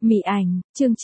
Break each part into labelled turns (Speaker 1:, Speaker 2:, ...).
Speaker 1: Mị ảnh, chương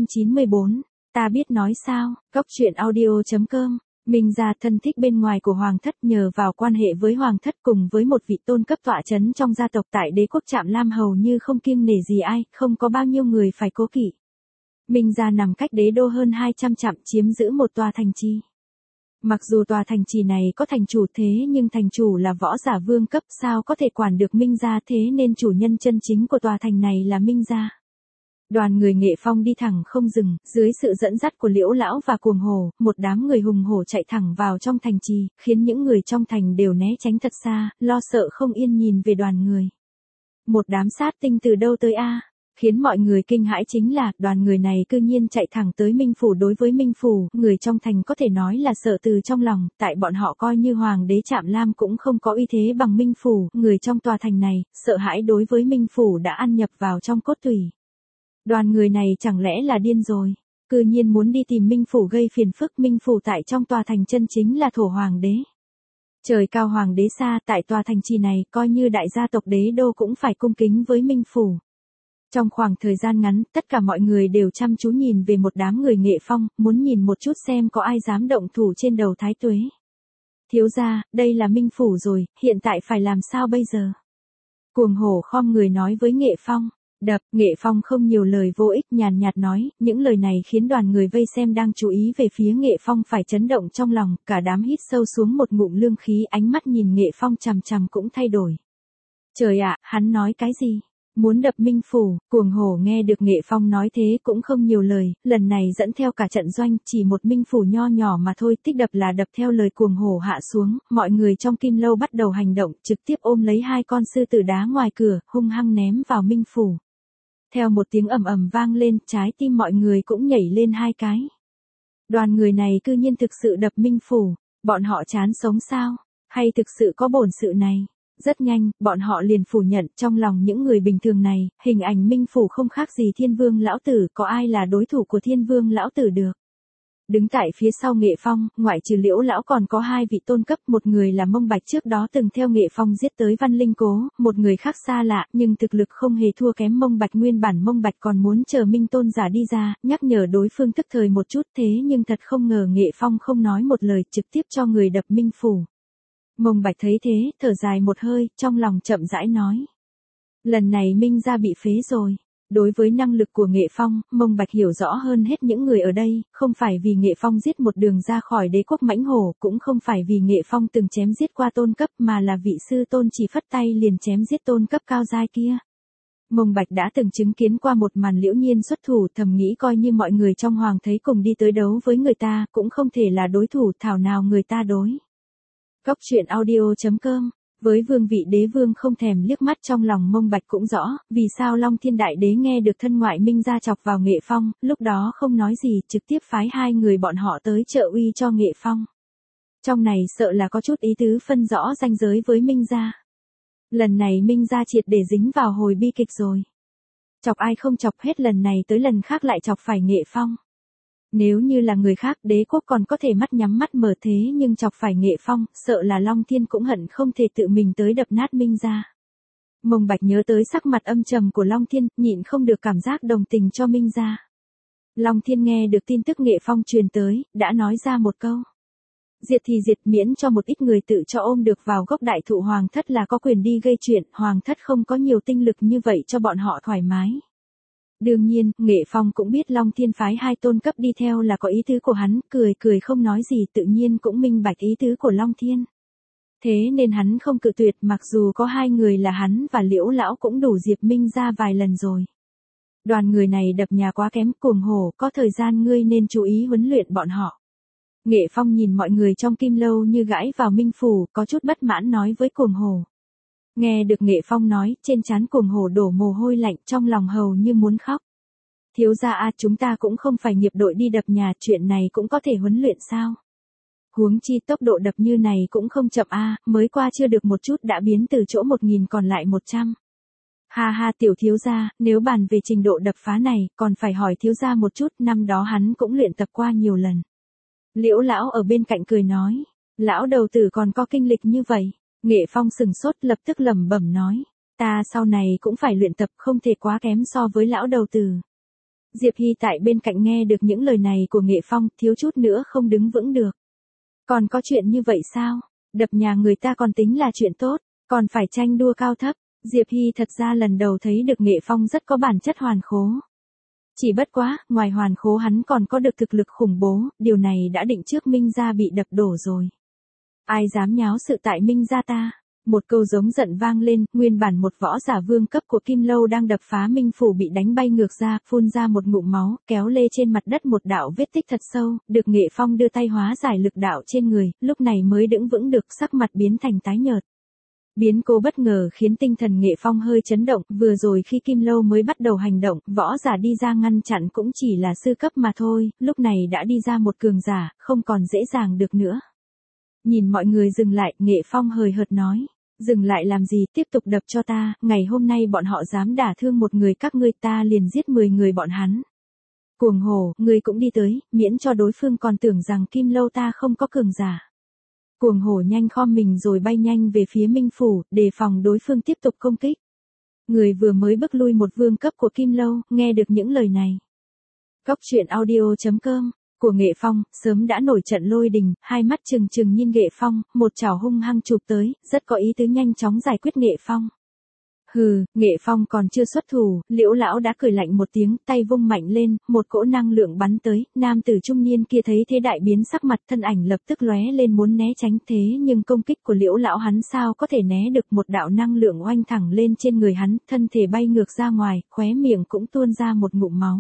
Speaker 1: 994, ta biết nói sao, Góc truyện audio.com. Minh gia thân thích bên ngoài của hoàng thất nhờ vào quan hệ với hoàng thất cùng với một vị tôn cấp tọa chấn trong gia tộc tại đế quốc Trạm Lam hầu như không kiêng nể gì ai, không có bao nhiêu người phải cố kỵ. Minh gia nằm cách đế đô hơn 200 dặm, chiếm giữ một tòa thành trì. Mặc dù tòa thành trì này có thành chủ thế nhưng thành chủ là võ giả vương cấp, sao có thể quản được Minh gia, thế nên chủ nhân chân chính của tòa thành này là Minh gia. Đoàn người Nghệ Phong đi thẳng không dừng, dưới sự dẫn dắt của Liễu lão và Cuồng Hổ, một đám người hùng hổ chạy thẳng vào trong thành trì, khiến những người trong thành đều né tránh thật xa, lo sợ không yên nhìn về đoàn người. Một đám sát tinh từ đâu tới a? Khiến mọi người kinh hãi chính là, đoàn người này cư nhiên chạy thẳng tới Minh phủ. Đối với Minh phủ, người trong thành có thể nói là sợ từ trong lòng, tại bọn họ coi như hoàng đế Trạm Lam cũng không có uy thế bằng Minh phủ, người trong tòa thành này, sợ hãi đối với Minh phủ đã ăn nhập vào trong cốt tủy. Đoàn người này chẳng lẽ là điên rồi, cư nhiên muốn đi tìm Minh phủ gây phiền phức. Minh phủ tại trong tòa thành chân chính là thổ hoàng đế. Trời cao hoàng đế xa, tại tòa thành trì này, coi như đại gia tộc đế đô cũng phải cung kính với Minh phủ. Trong khoảng thời gian ngắn, tất cả mọi người đều chăm chú nhìn về một đám người Nghệ Phong, muốn nhìn một chút xem có ai dám động thủ trên đầu Thái Tuế. Thiếu gia, đây là Minh phủ rồi, hiện tại phải làm sao bây giờ? Cuồng Hổ khom người nói với Nghệ Phong. Nghệ Phong không nhiều lời vô ích, nhàn nhạt nói, những lời này khiến đoàn người vây xem đang chú ý về phía Nghệ Phong phải chấn động trong lòng, cả đám hít sâu xuống một ngụm lương khí, ánh mắt nhìn Nghệ Phong chằm chằm cũng thay đổi. Trời ạ, hắn nói cái gì? Muốn đập Minh phủ? Cuồng Hổ nghe được Nghệ Phong nói thế cũng không nhiều lời, lần này dẫn theo cả trận doanh, chỉ một Minh phủ nho nhỏ mà thôi, thích đập là đập. Theo lời Cuồng Hổ hạ xuống, mọi người trong Kim Lâu bắt đầu hành động, trực tiếp ôm lấy hai con sư tử đá ngoài cửa, hung hăng ném vào Minh phủ. Theo một tiếng ầm ầm vang lên, trái tim mọi người cũng nhảy lên hai cái. Đoàn người này cư nhiên thực sự đập Minh phủ, bọn họ chán sống sao? Hay thực sự có bổn sự này? Rất nhanh, bọn họ liền phủ nhận, trong lòng những người bình thường này, hình ảnh Minh phủ không khác gì Thiên Vương lão tử, có ai là đối thủ của Thiên Vương lão tử được. Đứng tại phía sau Nghệ Phong, ngoại trừ Liễu lão còn có hai vị tôn cấp, một người là Mông Bạch trước đó từng theo Nghệ Phong giết tới Văn Linh Cố, một người khác xa lạ, nhưng thực lực không hề thua kém Mông Bạch. Nguyên bản Mông Bạch còn muốn chờ Minh tôn giả đi ra, nhắc nhở đối phương tức thời một chút, thế nhưng thật không ngờ Nghệ Phong không nói một lời, trực tiếp cho người đập Minh phủ. Mông Bạch thấy thế, thở dài một hơi, trong lòng chậm rãi nói. Lần này Minh gia bị phế rồi. Đối với năng lực của Nghệ Phong, Mông Bạch hiểu rõ hơn hết những người ở đây, không phải vì Nghệ Phong giết một đường ra khỏi đế quốc Mãnh Hổ, cũng không phải vì Nghệ Phong từng chém giết qua tôn cấp, mà là vị sư tôn chỉ phất tay liền chém giết tôn cấp cao giai kia. Mông Bạch đã từng chứng kiến qua một màn Liễu Nhiên xuất thủ, thầm nghĩ coi như mọi người trong hoàng thấy cùng đi tới đấu với người ta, cũng không thể là đối thủ, thảo nào người ta đối. Góc truyện audio.com. Với vương vị đế vương không thèm liếc mắt, trong lòng Mông Bạch cũng rõ, vì sao Long Thiên Đại Đế nghe được thân ngoại Minh gia chọc vào Nghệ Phong, lúc đó không nói gì, trực tiếp phái hai người bọn họ tới trợ uy cho Nghệ Phong. Trong này sợ là có chút ý tứ phân rõ ranh giới với Minh gia. Lần này Minh gia triệt để dính vào hồi bi kịch rồi. Chọc ai không chọc hết, lần này tới lần khác lại chọc phải Nghệ Phong. Nếu như là người khác, đế quốc còn có thể mắt nhắm mắt mở, thế nhưng chọc phải Nghệ Phong, sợ là Long Thiên cũng hận không thể tự mình tới đập nát Minh gia. Mông Bạch nhớ tới sắc mặt âm trầm của Long Thiên, nhịn không được cảm giác đồng tình cho Minh gia. Long Thiên nghe được tin tức Nghệ Phong truyền tới, đã nói ra một câu. Diệt thì diệt, miễn cho một ít người tự cho ôm được vào gốc đại thụ, hoàng thất là có quyền đi gây chuyện, hoàng thất không có nhiều tinh lực như vậy cho bọn họ thoải mái. Đương nhiên, Nghệ Phong cũng biết Long Thiên phái hai tôn cấp đi theo là có ý tứ của hắn, cười không nói gì, tự nhiên cũng minh bạch ý tứ của Long Thiên. Thế nên hắn không cự tuyệt, mặc dù có hai người là hắn và Liễu lão cũng đủ diệt Minh ra vài lần rồi. Đoàn người này đập nhà quá kém. Cuồng Hổ, có thời gian ngươi nên chú ý huấn luyện bọn họ. Nghệ Phong nhìn mọi người trong Kim Lâu như gãi vào Minh phủ, có chút bất mãn nói với Cuồng Hổ. Nghe được Nghệ Phong nói, trên trán Cuồng Hổ đổ mồ hôi lạnh, trong lòng hầu như muốn khóc. Thiếu gia a, chúng ta cũng không phải nghiệp đội đi đập nhà, chuyện này cũng có thể huấn luyện sao? Huống chi tốc độ đập như này cũng không chậm a, mới qua chưa được một chút đã biến từ chỗ 1000 còn lại 100. Ha ha, tiểu thiếu gia, nếu bàn về trình độ đập phá này, còn phải hỏi thiếu gia một chút, năm đó hắn cũng luyện tập qua nhiều lần. Liễu lão ở bên cạnh cười nói, lão đầu tử còn có kinh lịch như vậy. Nghệ Phong sừng sốt, lập tức lẩm bẩm nói, ta sau này cũng phải luyện tập, không thể quá kém so với lão đầu tử. Diệp Hy tại bên cạnh nghe được những lời này của Nghệ Phong, thiếu chút nữa không đứng vững được. Còn có chuyện như vậy sao? Đập nhà người ta còn tính là chuyện tốt, còn phải tranh đua cao thấp. Diệp Hy thật ra lần đầu thấy được Nghệ Phong rất có bản chất hoàn khố. Chỉ bất quá, ngoài hoàn khố hắn còn có được thực lực khủng bố, điều này đã định trước Minh gia bị đập đổ rồi. Ai dám nháo sự tại Minh gia ta? Một câu giống giận vang lên, nguyên bản một võ giả vương cấp của Kim Lâu đang đập phá Minh phủ bị đánh bay ngược ra, phun ra một ngụm máu, kéo lê trên mặt đất một đạo vết tích thật sâu, được Nghệ Phong đưa tay hóa giải lực đạo trên người, lúc này mới đứng vững được, sắc mặt biến thành tái nhợt. Biến cố bất ngờ khiến tinh thần Nghệ Phong hơi chấn động, vừa rồi khi Kim Lâu mới bắt đầu hành động, võ giả đi ra ngăn chặn cũng chỉ là sư cấp mà thôi, lúc này đã đi ra một cường giả, không còn dễ dàng được nữa. Nhìn mọi người dừng lại, Nghệ Phong hời hợt nói. Dừng lại làm gì, tiếp tục đập cho ta, ngày hôm nay bọn họ dám đả thương một người các ngươi ta liền giết 10 người bọn hắn. Cuồng hồ, ngươi cũng đi tới, miễn cho đối phương còn tưởng rằng Kim Lâu ta không có cường giả. Cuồng hổ nhanh khom mình rồi bay nhanh về phía Minh phủ, đề phòng đối phương tiếp tục công kích. Người vừa mới bức lui một vương cấp của Kim Lâu, nghe được những lời này. Cóc truyện audio.com của Nghệ Phong, sớm đã nổi trận lôi đình, hai mắt trừng trừng nhìn Nghệ Phong, một chảo hung hăng chụp tới, rất có ý tứ nhanh chóng giải quyết Nghệ Phong. Hừ, Nghệ Phong còn chưa xuất thủ, Liễu lão đã cười lạnh một tiếng, tay vung mạnh lên, một cỗ năng lượng bắn tới, nam tử trung niên kia thấy thế đại biến sắc mặt, thân ảnh lập tức lóe lên muốn né tránh, thế nhưng công kích của Liễu lão hắn sao có thể né được, một đạo năng lượng oanh thẳng lên trên người hắn, thân thể bay ngược ra ngoài, khóe miệng cũng tuôn ra một ngụm máu.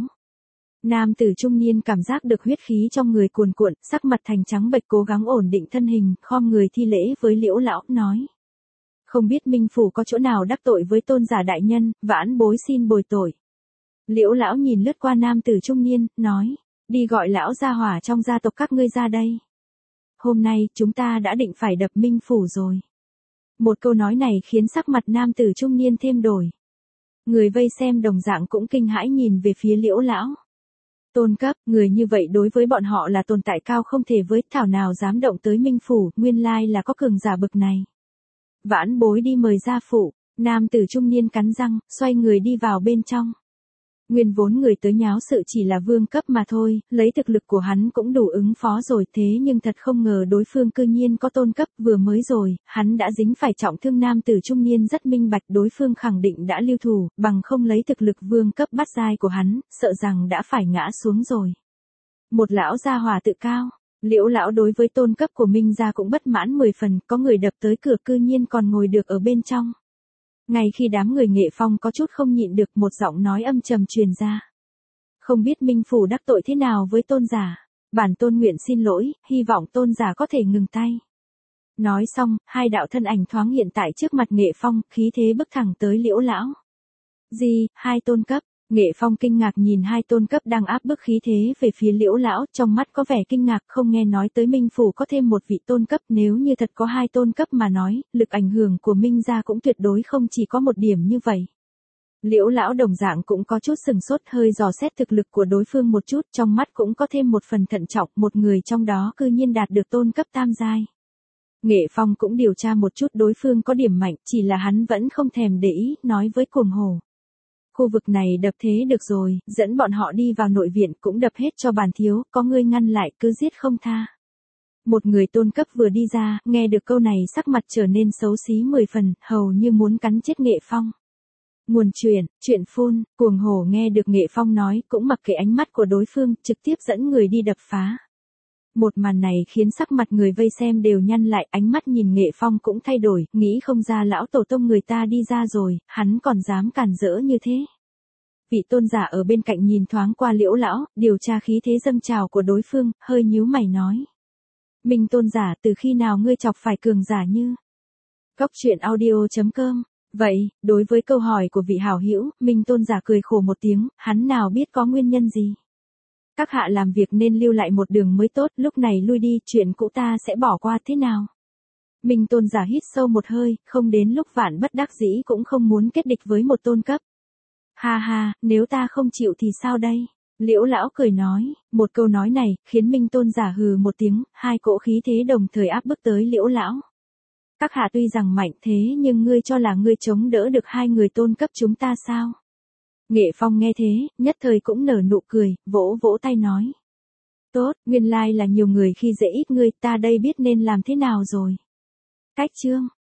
Speaker 1: Nam tử trung niên cảm giác được huyết khí trong người cuồn cuộn, sắc mặt thành trắng bệch cố gắng ổn định thân hình, khom người thi lễ với Liễu lão, nói. Không biết Minh phủ có chỗ nào đắc tội với tôn giả đại nhân, vãn bối xin bồi tội. Liễu lão nhìn lướt qua nam tử trung niên, nói. Đi gọi lão gia hỏa trong gia tộc các ngươi ra đây. Hôm nay, chúng ta đã định phải đập Minh phủ rồi. Một câu nói này khiến sắc mặt nam tử trung niên thêm đổi. Người vây xem đồng dạng cũng kinh hãi nhìn về phía Liễu lão. Tôn cấp, người như vậy đối với bọn họ là tồn tại cao không thể với, thảo nào dám động tới Minh phủ, nguyên lai là có cường giả bực này. Vãn bối đi mời gia phụ, nam tử trung niên cắn răng, xoay người đi vào bên trong. Nguyên vốn người tới nháo sự chỉ là vương cấp mà thôi, lấy thực lực của hắn cũng đủ ứng phó rồi, thế nhưng thật không ngờ đối phương cư nhiên có tôn cấp, vừa mới rồi, hắn đã dính phải trọng thương, nam tử trung niên rất minh bạch đối phương khẳng định đã lưu thủ, bằng không lấy thực lực vương cấp bát giai của hắn, sợ rằng đã phải ngã xuống rồi. Một lão gia hỏa tự cao. Liễu lão đối với tôn cấp của Minh gia cũng bất mãn 10 phần, có người đập tới cửa cư nhiên còn ngồi được ở bên trong. Ngay khi đám người Nghệ Phong có chút không nhịn được, một giọng nói âm trầm truyền ra. Không biết Minh phủ đắc tội thế nào với tôn giả, bản tôn nguyện xin lỗi, hy vọng tôn giả có thể ngừng tay. Nói xong, hai đạo thân ảnh thoáng hiện tại trước mặt Nghệ Phong, khí thế bước thẳng tới Liễu lão. Gì, hai tôn cấp? Nghệ Phong kinh ngạc nhìn hai tôn cấp đang áp bức khí thế về phía Liễu lão, trong mắt có vẻ kinh ngạc, không nghe nói tới Minh phủ có thêm một vị tôn cấp, nếu như thật có hai tôn cấp mà nói, lực ảnh hưởng của Minh gia cũng tuyệt đối không chỉ có một điểm như vậy. Liễu lão đồng dạng cũng có chút sừng sốt, hơi dò xét thực lực của đối phương một chút, trong mắt cũng có thêm một phần thận trọng, một người trong đó cư nhiên đạt được tôn cấp tam giai. Nghệ Phong cũng điều tra một chút đối phương có điểm mạnh, chỉ là hắn vẫn không thèm để ý, nói với Cuồng Hổ. Khu vực này đập thế được rồi, dẫn bọn họ đi vào nội viện cũng đập hết cho bản thiếu, có ngươi ngăn lại cứ giết không tha. Một người tôn cấp vừa đi ra, nghe được câu này sắc mặt trở nên xấu xí 10 phần, hầu như muốn cắn chết Nghệ Phong. Nguồn chuyện phun, Cuồng Hổ nghe được Nghệ Phong nói, cũng mặc kệ ánh mắt của đối phương, trực tiếp dẫn người đi đập phá. Một màn này khiến sắc mặt người vây xem đều nhăn lại, ánh mắt nhìn Nghệ Phong cũng thay đổi, nghĩ không ra lão tổ tông người ta đi ra rồi, hắn còn dám cản rỡ như thế. Vị tôn giả ở bên cạnh nhìn thoáng qua Liễu lão, điều tra khí thế dâng trào của đối phương, hơi nhíu mày nói. Minh tôn giả, từ khi nào ngươi chọc phải cường giả như? Cóc truyện audio.com. Vậy, đối với câu hỏi của vị hảo hữu, Minh tôn giả cười khổ một tiếng, hắn nào biết có nguyên nhân gì. Các hạ làm việc nên lưu lại một đường mới tốt, lúc này lui đi, chuyện cũ ta sẽ bỏ qua thế nào? Minh tôn giả hít sâu một hơi, không đến lúc vạn bất đắc dĩ cũng không muốn kết địch với một tôn cấp. Ha ha, nếu ta không chịu thì sao đây? Liễu lão cười nói, một câu nói này, khiến Minh tôn giả hừ một tiếng, hai cỗ khí thế đồng thời áp bức tới Liễu lão. Các hạ tuy rằng mạnh thế nhưng ngươi cho là ngươi chống đỡ được hai người tôn cấp chúng ta sao? Nghệ Phong nghe thế, nhất thời cũng nở nụ cười, vỗ vỗ tay nói. Tốt, nguyên lai là nhiều người khi dễ ít ngươi, ta đây biết nên làm thế nào rồi. Cách chương.